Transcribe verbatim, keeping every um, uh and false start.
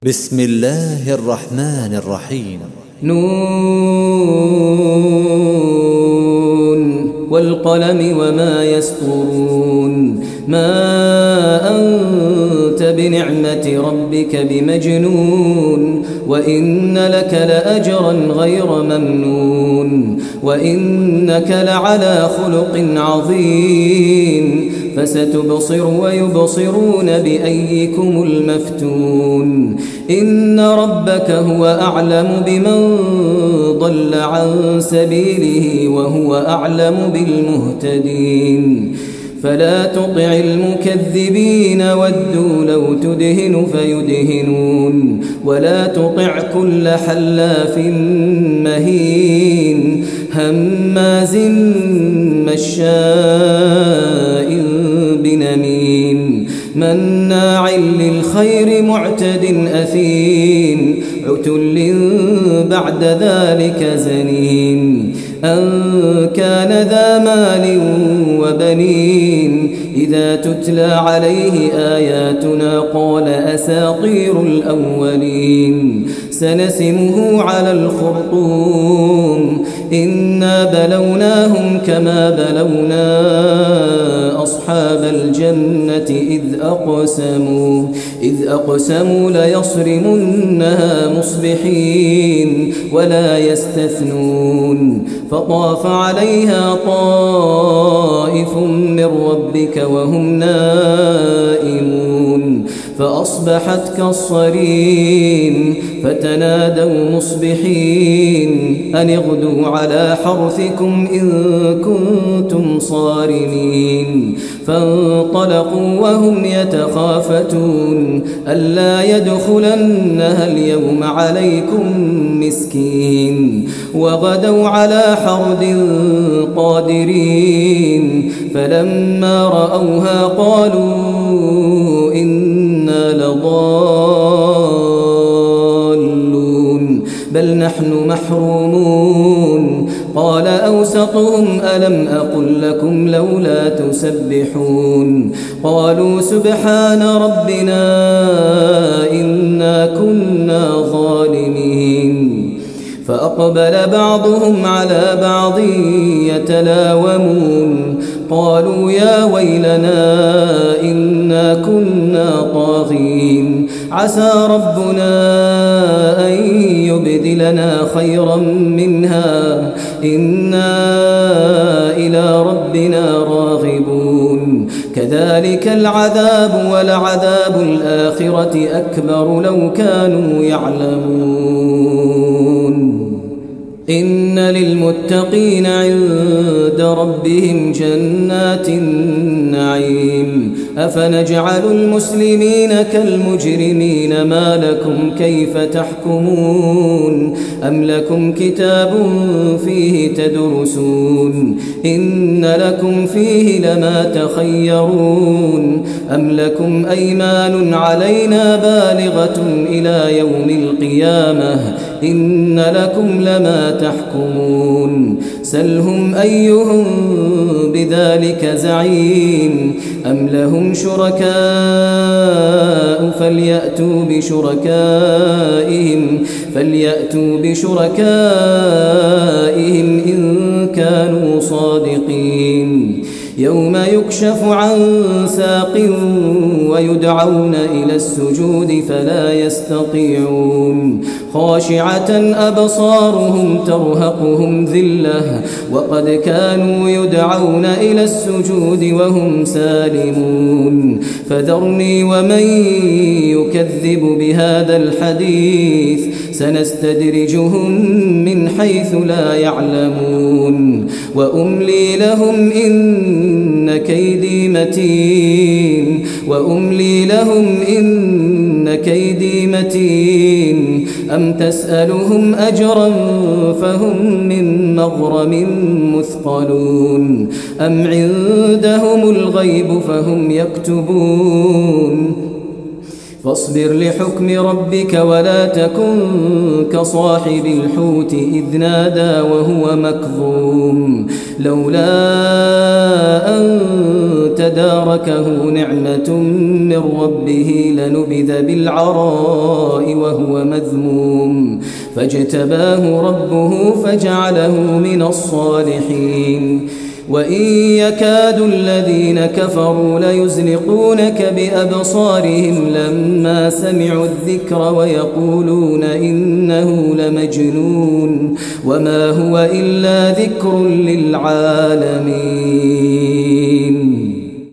بسم الله الرحمن الرحيم. نون والقلم وما يسطرون. ما أنت بنعمة ربك بمجنون، وإن لك لأجرا غير ممنون، وإنك لعلى خلق عظيم. فستبصر ويبصرون بأيكم المفتون. إن ربك هو أعلم بمن ضل عن سبيله وهو أعلم بالمهتدين. فلا تطع المكذبين ودوا لو تدهن فيدهنون، ولا تطع كل حلاف مهين هماز مشاء بنميم مناع للخير معتد أثيم عتل بعد ذلك زنيم. أن كان ذا مال وبنين إذا تتلى عليه آياتنا قال أساطير الأولين. سنسمه على الخرطوم. إنا بلوناهم كما بلونا أصحاب الجنة إذ أقسموا إذ أقسموا ليصرمنها مصبحين ولا يستثنون. فطاف عليها طائف من ربك وهم نائمون فأصبحت كالصريم. فتنادوا مصبحين أن اغدوا على حرثكم إن كنتم صارمين. فانطلقوا وهم يتخافتون ألا يدخلنها اليوم عليكم مسكين. وغدوا على حرد قادرين فلما رأوها قالوا إنا لضالون بل نحن محرومون. قال أوسطهم ألم أقل لكم لولا تسبحون. قالوا سبحان ربنا إنا كنا ظالمين. فأقبل بعضهم على بعض يتلاومون قالوا يا ويلنا إنا كنا طاغين عسى ربنا أن يبدلنا خيرا منها إنا إلى ربنا راغبون. كذلك العذاب ولعذاب الآخرة أكبر لو كانوا يعلمون. إن للمتقين عند ربهم جنات النعيم. أفنجعل المسلمين كالمجرمين ما لكم كيف تحكمون. أم لكم كتاب فيه تدرسون إن لكم فيه لما تخيرون. أم لكم أيمان علينا بالغة إلى يوم القيامة إن لكم لما تحكمون. سلهم أيهم بذلك زعيم. أم لهم شركاء فليأتوا بشركائهم فليأتوا بشركائهم إن كانوا صادقين. يوم يكشف عن ساق ويدعون إلى السجود فلا يستطيعون. خاشعة أبصارهم ترهقهم ذلة وقد كانوا يدعون إلى السجود وهم سالمون. فذرني ومن يكذب بهذا الحديث سنستدرجهم من حيث لا يعلمون. وأملي لهم إن كيدي متين وأملي لهم إن كيدي متين. أم تسألهم أجرا فهم من مغرم مثقلون. أم عندهم الغيب فهم يكتبون. فاصبر لحكم ربك ولا تكن كصاحب الحوت إذ نادى وهو مكظوم لولا أن تداركه نعمة من ربه لنبذ بالعراء وهو مذموم فاجتباه ربه فجعله من الصالحين وإن يكاد الذين كفروا ليزلقونك بأبصارهم لما سمعوا الذكر ويقولون إنه لمجنون وما هو إلا ذكر للعالمين.